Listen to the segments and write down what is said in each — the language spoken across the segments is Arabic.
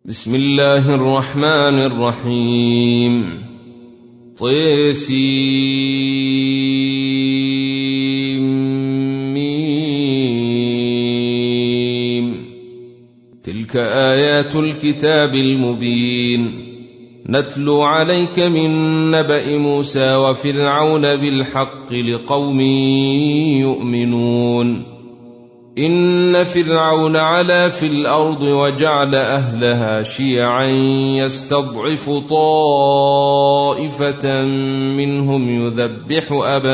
بسم الله الرحمن الرحيم. طسيم. تلك آيات الكتاب المبين، نتلو عليك من نبأ موسى وفرعون بالحق لقوم يؤمنون. إن فرعون علا في الأرض وجعل أهلها شيعا يستضعف طائفة منهم يذبح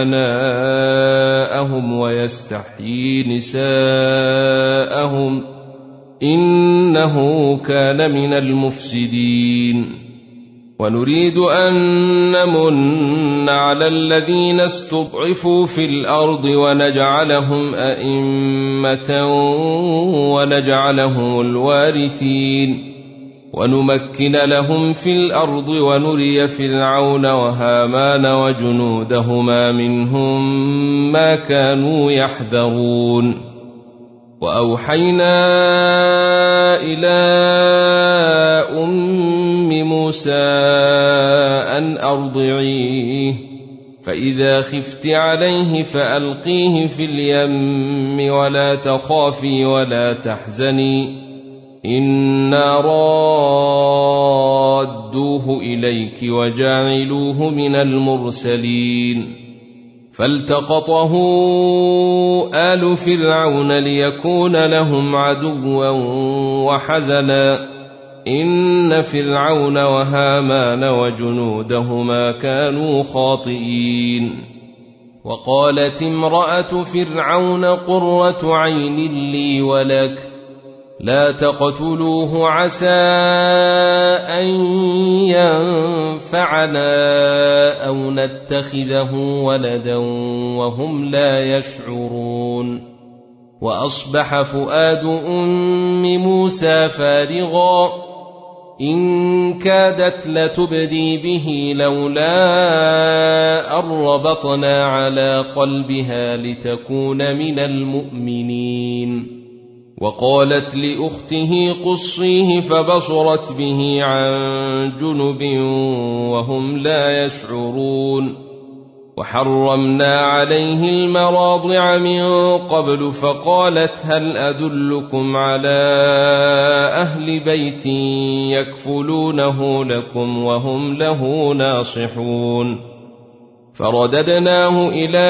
أبناءهم ويستحيي نساءهم إنه كان من المفسدين. ونريد أن نمن على الذين استضعفوا في الأرض ونجعلهم أئمة ونجعلهم الوارثين، ونمكن لهم في الأرض ونري فرعون وهامان وجنودهما منهم ما كانوا يحذرون. وأوحينا إلى موسى أن أرضعيه، فإذا خفت عليه فألقيه في اليم ولا تخافي ولا تحزني إنا رادوه إليك وجاعلوه من المرسلين. فالتقطه آل فرعون ليكون لهم عدوا وحزنا إن فرعون وهامان وجنودهما كانوا خاطئين. وقالت امرأة فرعون قرة عين لي ولك لا تقتلوه عسى أن ينفعنا أو نتخذه ولدا وهم لا يشعرون. وأصبح فؤاد أم موسى فارغا إن كادت لتبدي به لولا أن ربطنا على قلبها لتكون من المؤمنين. وقالت لأخته قصيه فبصرت به عن جنب وهم لا يشعرون. وحرمنا عليه المراضع من قبل فقالت هل أدلكم على أهل بيت يكفلونه لكم وهم له ناصحون. فرددناه إلى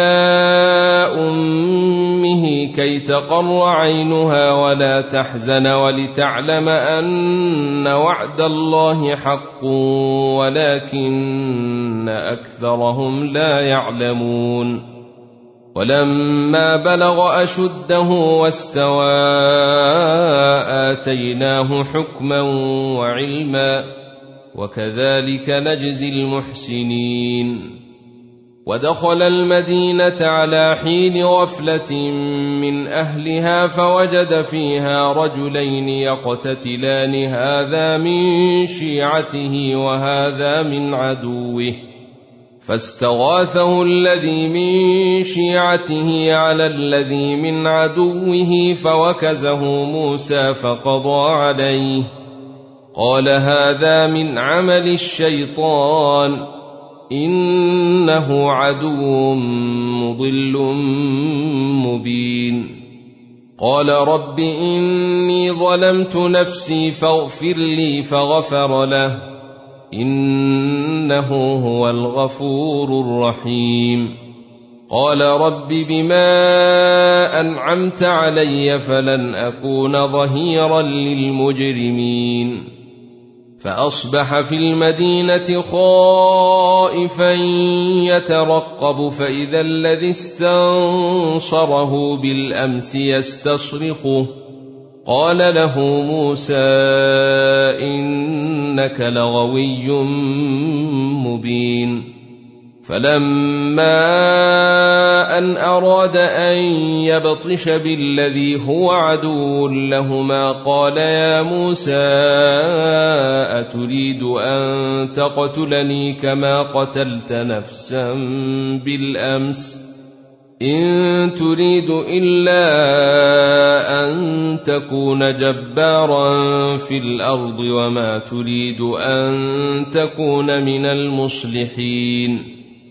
أمه كي تقر عينها ولا تحزن ولتعلم أن وعد الله حق ولكن أكثرهم لا يعلمون. ولما بلغ أشده واستوى آتيناه حكما وعلما وكذلك نجزي المحسنين. ودخل المدينة على حين غفلة من أهلها فوجد فيها رجلين يقتتلان هذا من شيعته وهذا من عدوه، فاستغاثه الذي من شيعته على الذي من عدوه فوكزه موسى فقضى عليه. قال هذا من عمل الشيطان إنه عدو مضل مبين. قال رب إني ظلمت نفسي فاغفر لي فغفر له إنه هو الغفور الرحيم. قال رب بما أنعمت علي فلن أكون ظهيرا للمجرمين. فأصبح في المدينة خائفا يترقب فإذا الذي استنصره بالأمس يستصرخه. قال له موسى إنك لغوي مبين. فلما أن أراد أن يبطش بالذي هو عدو لهما قال يا موسى أتريد أن تقتلني كما قتلت نفسا بالأمس إن تريد إلا أن تكون جبارا في الأرض وما تريد أن تكون من المصلحين.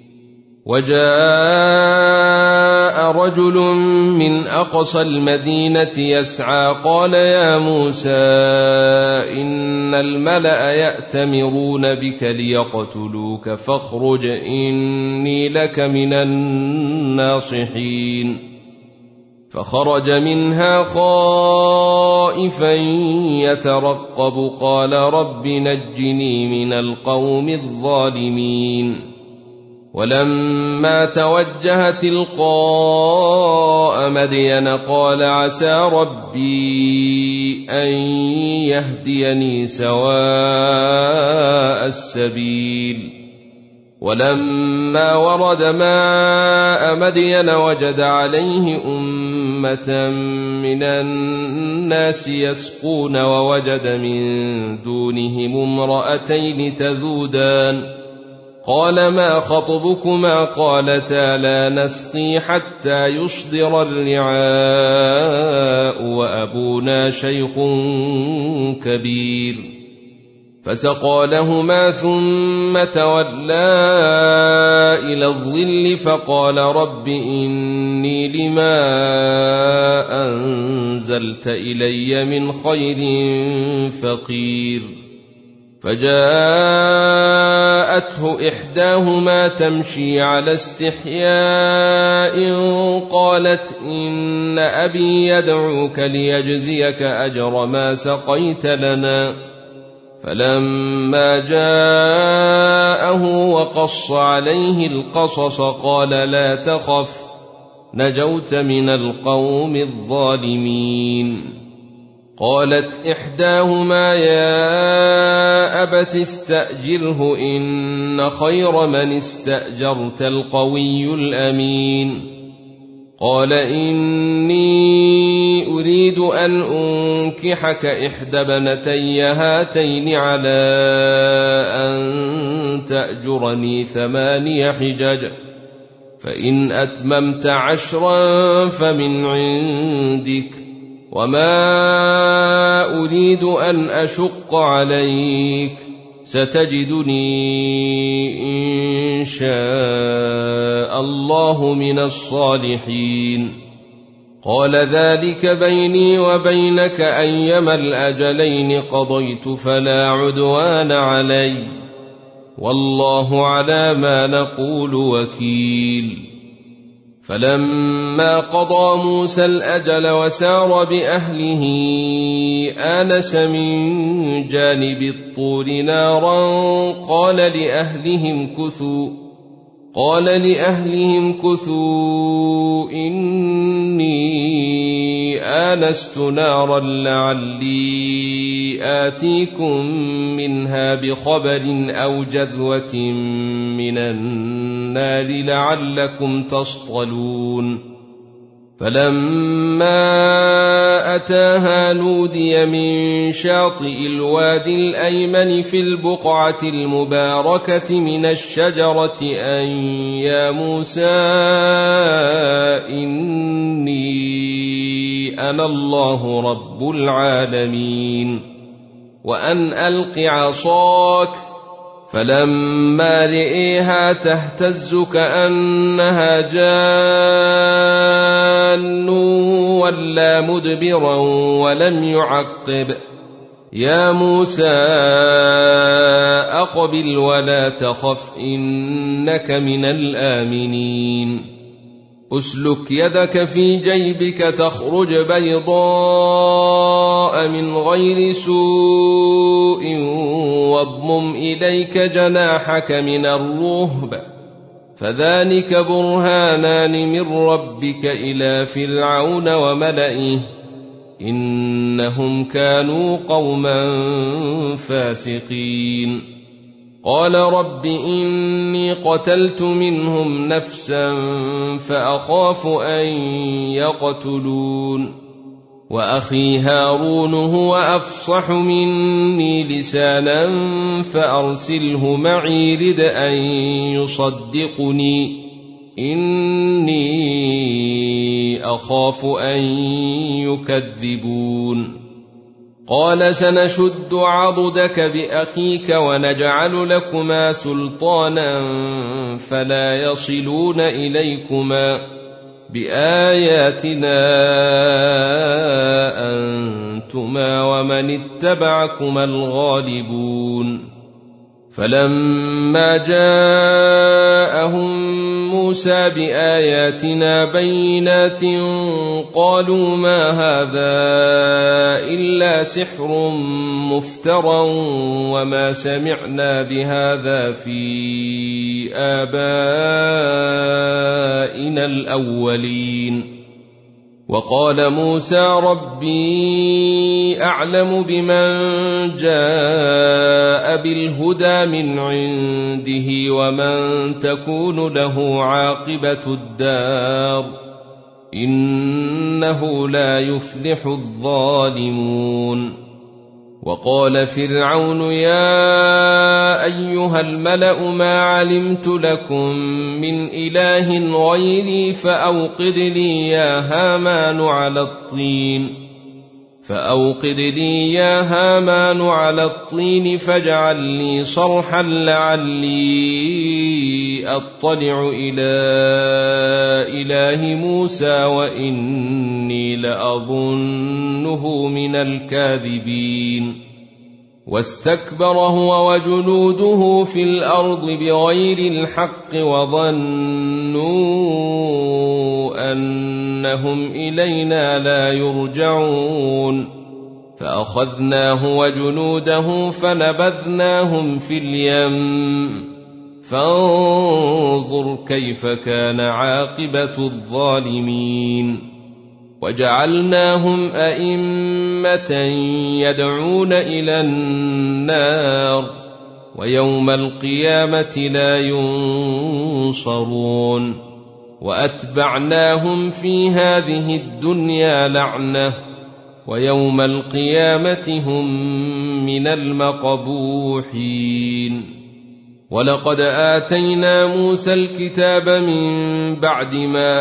وجاء رجل من أقصى المدينة يسعى قال يا موسى إن الملأ يأتمرون بك ليقتلوك فاخرج إني لك من الناصحين. فخرج منها خائفا يترقب قال رب نجني من القوم الظالمين. ولما توجه تلقاء مدين قال عسى ربي أن يهديني سواء السبيل. ولما ورد ماء مدين وجد عليه أمة من الناس يسقون ووجد من دونهم امرأتين تذودان قال ما خطبكما قالتا لا نسقي حتى يصدر الرعاء وأبونا شيخ كبير. فسقى لهما ثم تولى إلى الظل فقال رب إني لما أنزلت إلي من خير فقير. فجاءته إحداهما تمشي على استحياء قالت إن أبي يدعوك ليجزيك أجر ما سقيت لنا. فلما جاءه وقص عليه القصص قال لا تخف نجوت من القوم الظالمين. قالت إحداهما يا أبت استأجره إن خير من استأجرت القوي الأمين. قال إني أريد أن أنكحك إحدى ابنتي هاتين على أن تأجرني 8 حجج فإن أتممت 10 فمن عندك وما أريد أن أشق عليك ستجدني إن شاء الله من الصالحين. قال ذلك بيني وبينك أيما الأجلين قضيت فلا عدوان علي والله على ما نقول وكيل. فلما قضى موسى الأجل وسار بأهله آنس من جانب الطور نارا قال لأهلهم كثوا إني آنست نارا لعلي آتيكم منها بخبر أو جذوة من النار لعلكم تصطلون. فلما أتاها نودي من شاطئ الوادي الأيمن في البقعة المباركة من الشجرة أن يا موسى إني أنا الله رب العالمين وأن ألق عصاك. فلما رئيها تهتز كأنها جان ولا مدبرا ولم يعقب. يا موسى أقبل ولا تخف إنك من الآمنين. أسلك يدك في جيبك تخرج بيضاء من غير سوء واضمم إليك جناحك من الرهب فذلك برهانان من ربك إلى فرعون وملئه إنهم كانوا قوما فاسقين. قال رب إني قتلت منهم نفسا فأخاف أن يقتلون وأخي هارون هو أفصح مني لسانا فأرسله معي رد أن يصدقني إني أخاف أن يكذبون قال سنشد عضدك بأخيك ونجعل لكما سلطانا فلا يصلون إليكما بآياتنا أنتما ومن اتبعكما الغالبون فلما جاءهم موسى بآياتنا بينات قالوا ما هذا إلا سحر مفترى وما سمعنا بهذا في آبائنا الأولين وقال موسى ربي أعلم بمن جاء بالهدى من عنده ومن تكون له عاقبة الدار إنه لا يفلح الظالمون وقال فرعون يا أيها الملأ ما علمت لكم من إله غيري فأوقد لي يا هامان على الطين فاجعل لي صرحا لعلي أطلع إلى إله موسى وإني لأظنه من الكاذبين واستكبر هو وجنوده في الأرض بغير الحق وظنوا أنهم إلينا لا يرجعون فأخذناه وجنوده فنبذناهم في اليم فانظر كيف كان عاقبة الظالمين وجعلناهم أئمة يدعون إلى النار ويوم القيامة لا ينصرون وأتبعناهم في هذه الدنيا لعنة ويوم القيامة هم من المقبوحين ولقد آتينا موسى الكتاب من بعد ما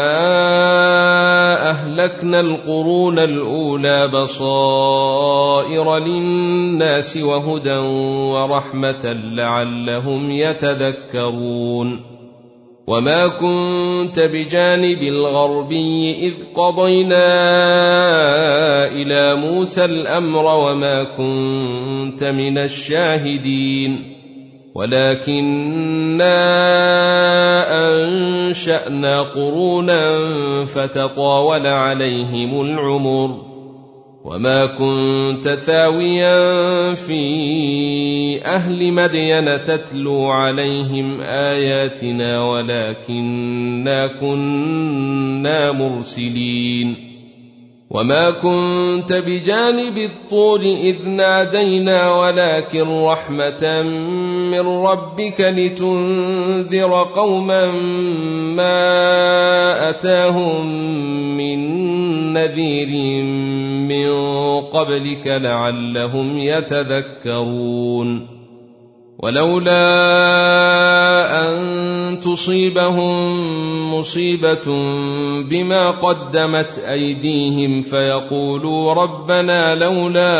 أهلكنا القرون الأولى بصائر للناس وهدى ورحمة لعلهم يتذكرون وما كنت بجانب الغربي إذ قضينا إلى موسى الأمر وما كنت من الشاهدين ولكننا أنشأنا قرونا فتطاول عليهم العمر وما كنت ثاويا في أهل مدين تتلو عليهم آياتنا ولكننا كنا مرسلين وما كنت بجانب الطور إذ نادينا ولكن رحمة من ربك لتنذر قوما ما أتاهم من نذير من قبلك لعلهم يتذكرون ولولا أن تصيبهم مصيبة بما قدمت أيديهم فيقولوا ربنا لولا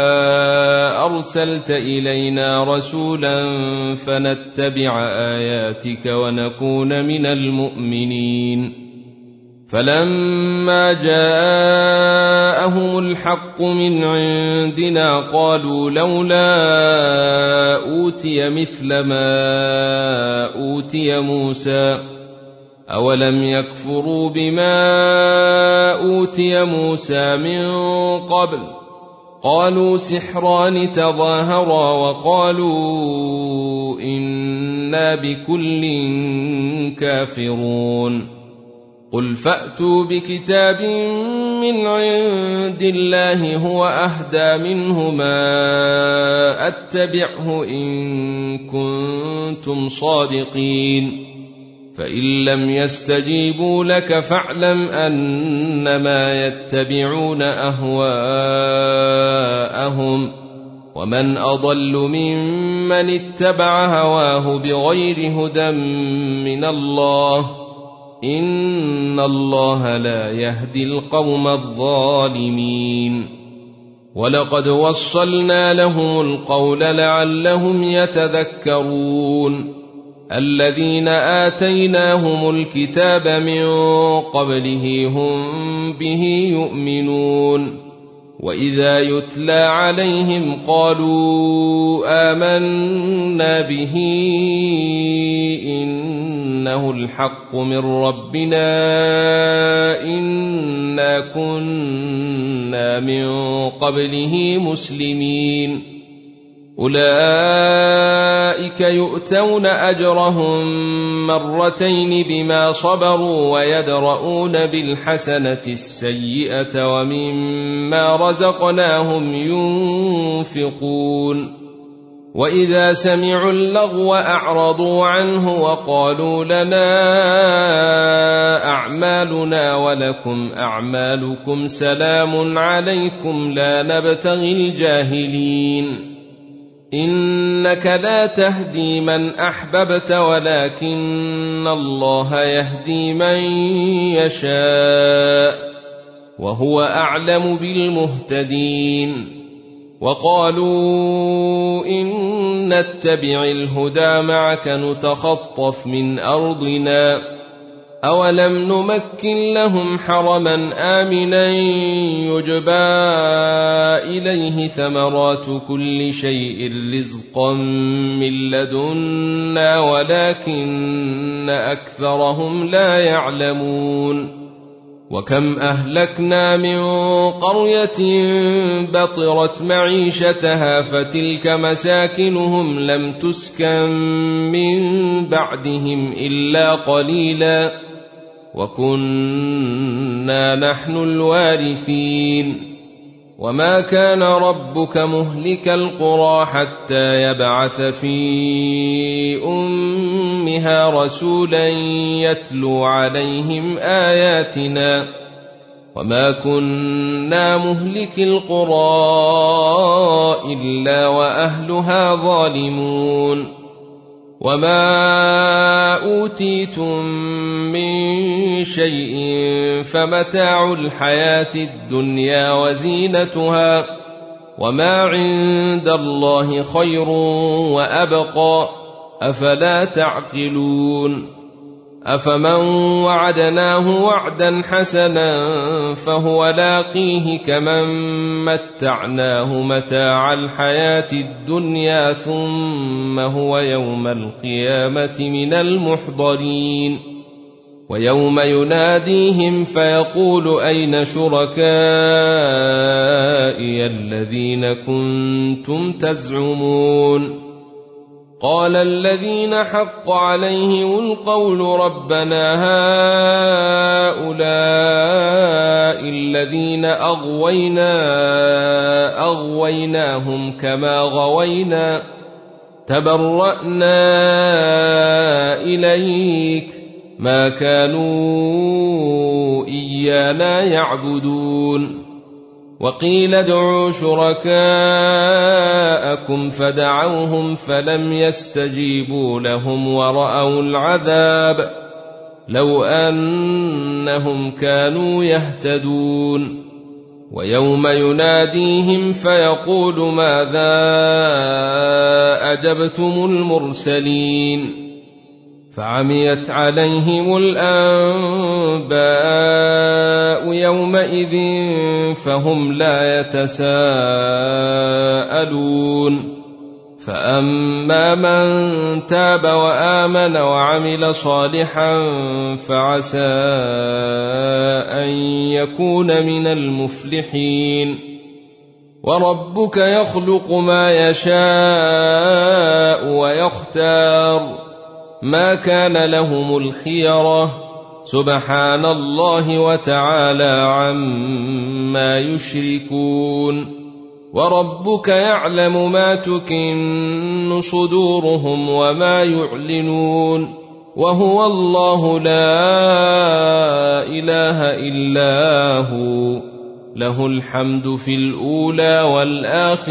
أرسلت إلينا رسولا فنتبع آياتك ونكون من المؤمنين فلما جاءهم الحق من عندنا قالوا لولا أوتي مثل ما أوتي موسى أولم يكفروا بما أوتي موسى من قبل قالوا سحران تظاهرا وقالوا إنا بكل كافرون قل فأتوا بكتاب من عند الله هو أهدى منهما أتبعه إن كنتم صادقين فإن لم يستجيبوا لك فاعلم أنما يتبعون أهواءهم ومن أضل ممن اتبع هواه بغير هدى من الله إن الله لا يهدي القوم الظالمين ولقد وصلنا لهم القول لعلهم يتذكرون الذين آتيناهم الكتاب من قبله هم به يؤمنون وإذا يتلى عليهم قالوا آمنا به إنه الحق من ربنا إنا كنا من قبله مسلمين أولئك يؤتون أجرهم مرتين بما صبروا ويدرؤون بالحسنة السيئة ومما رزقناهم ينفقون وإذا سمعوا اللغو أعرضوا عنه وقالوا لنا أعمالنا ولكم أعمالكم سلام عليكم لا نبتغي الجاهلين إنك لا تهدي من أحببت ولكن الله يهدي من يشاء وهو أعلم بالمهتدين وقالوا إن نتبع الهدى معك نتخطف من أرضنا أولم نمكن لهم حرما آمنا يجبى إليه ثمرات كل شيء رزقا من لدنا ولكن أكثرهم لا يعلمون وكم أهلكنا من قرية بطرت معيشتها فتلك مساكنهم لم تسكن من بعدهم إلا قليلا وكنا نحن الوارثين وما كان ربك مهلك القرى حتى يبعث في أمها رسولا يتلو عليهم آياتنا وما كنا مهلك القرى إلا وأهلها ظالمون وما أوتيتم من شيء فمتاع الحياة الدنيا وزينتها وما عند الله خير وأبقى أفلا تعقلون أفمن وعدناه وعدا حسنا فهو لاقيه كمن متعناه متاع الحياة الدنيا ثم هو يوم القيامة من المحضرين ويوم يناديهم فيقول أين شركائي الذين كنتم تزعمون قال الذين حق عليهم القول ربنا هؤلاء الذين أغويناهم كما غوينا تبرأنا إليك ما كانوا إيانا يعبدون وقيل ادعوا شركاءكم فدعوهم فلم يستجيبوا لهم ورأوا العذاب لو أنهم كانوا يهتدون ويوم يناديهم فيقول ماذا أجبتم المرسلين فعميت عليهم الأنباء يومئذ فهم لا يتساءلون فأما من تاب وآمن وعمل صالحا فعسى أن يكون من المفلحين وربك يخلق ما يشاء ويختار ما كان لهم الخيرة سبحان الله وتعالى عما يشركون وربك يعلم ما تكن صدورهم وما يعلنون وهو الله لا إله إلا هو له الحمد في الأولى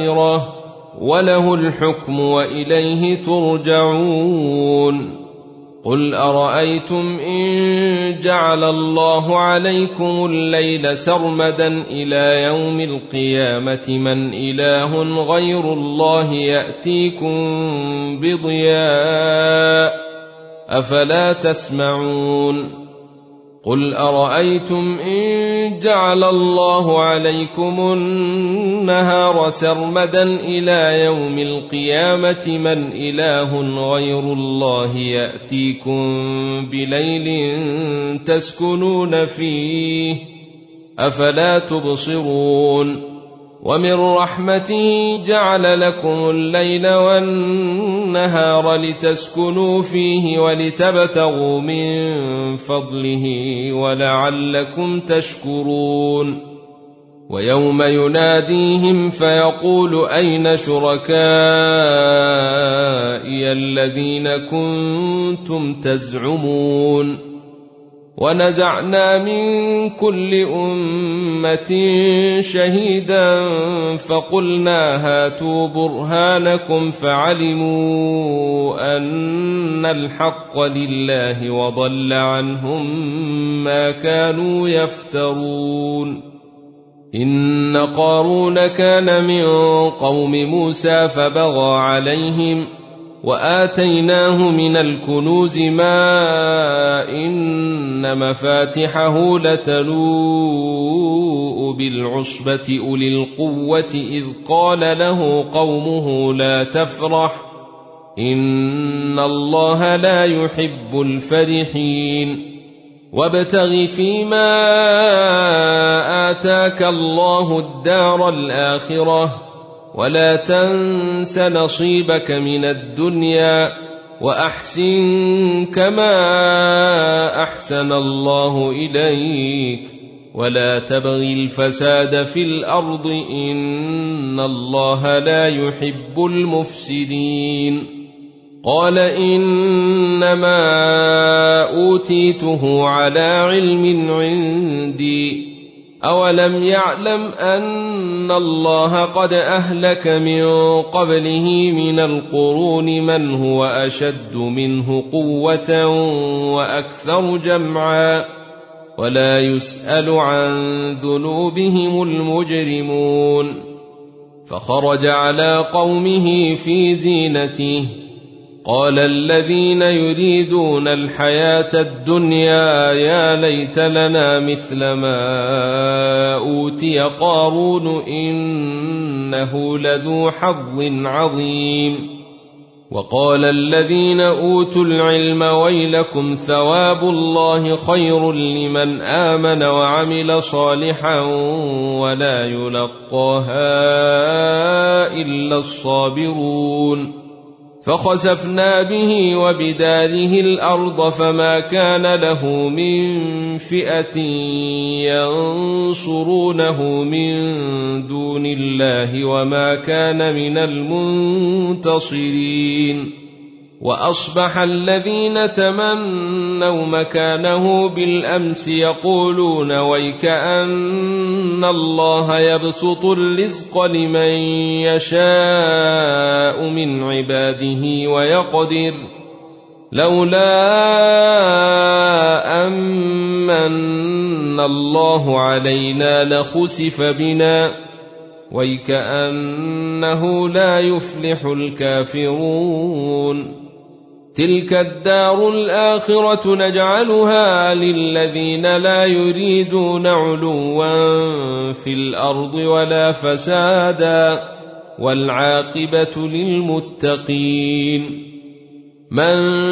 والآخرة وله الحكم وإليه ترجعون قل أرأيتم إن جعل الله عليكم الليل سرمدا إلى يوم القيامة من إله غير الله يأتيكم بضياء أفلا تسمعون قل أرأيتم إن جعل الله عليكم النهار سرمدا إلى يوم القيامة من إله غير الله يأتيكم بليل تسكنون فيه أفلا تبصرون ومن رحمته جعل لكم الليل والنهار لتسكنوا فيه ولتبتغوا من فضله ولعلكم تشكرون ويوم يناديهم فيقول أين شركائي الذين كنتم تزعمون ونزعنا من كل أمة شهيدا فقلنا هاتوا برهانكم فعلموا أن الحق لله وضل عنهم ما كانوا يفترون إن قارون كان من قوم موسى فبغى عليهم وآتيناه من الكنوز ما إن مفاتحه لتنوء بالعصبة أولي القوة إذ قال له قومه لا تفرح إن الله لا يحب الفرحين وابتغ فيما آتاك الله الدار الآخرة ولا تنس نصيبك من الدنيا وأحسن كما أحسن الله إليك ولا تبغ الفساد في الأرض إن الله لا يحب المفسدين قال إنما أوتيته على علم عندي أولم يعلم أن الله قد أهلك من قبله من القرون من هو أشد منه قوة وأكثر جمعا ولا يسأل عن ذنوبهم المجرمون فخرج على قومه في زينته قال الذين يريدون الحياة الدنيا يا ليت لنا مثل ما أوتي قارون إنه لذو حظ عظيم وقال الذين أوتوا العلم ويلكم ثواب الله خير لمن آمن وعمل صالحا ولا يلقاها إلا الصابرون فخسفنا به وبداره الأرض فما كان له من فئة ينصرونه من دون الله وما كان من المنتصرين وأصبح الذين تمنوا مكانه بالأمس يقولون ويكأن الله يبسط الرزق لمن يشاء من عباده ويقدر لولا أمن الله علينا لخسف بنا ويكأنه لا يفلح الكافرون تلك الدار الآخرة نجعلها للذين لا يريدون علوا في الأرض ولا فسادا والعاقبة للمتقين من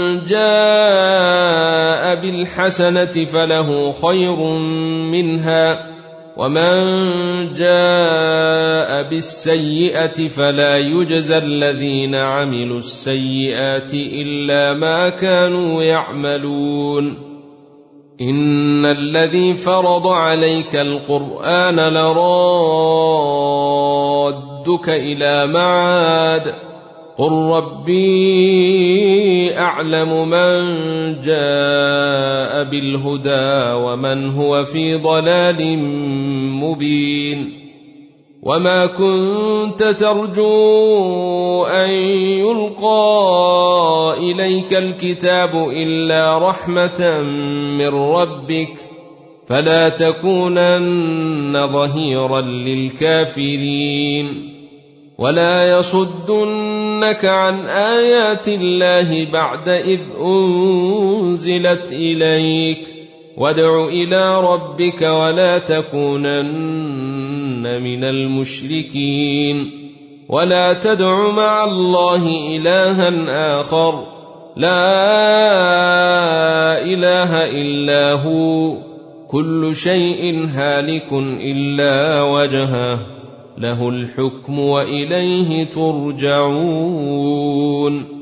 جاء بالحسنة فله خير منها ومن جاء بالسيئة فلا يجزى الذين عملوا السيئات إلا ما كانوا يعملون إن الذي فرض عليك القرآن لرادك إلى معاد قل ربي أعلم من جاء بالهدى ومن هو في ضلال مبين وما كنت ترجو أن يلقى إليك الكتاب إلا رحمة من ربك فلا تكونن ظهيرا للكافرين ولا يصدنك عن آيات الله بعد إذ أنزلت إليك وادع إلى ربك ولا تكونن من المشركين ولا تدع مع الله إلها آخر لا إله إلا هو كل شيء هالك إلا وجهه له الحكم وإليه ترجعون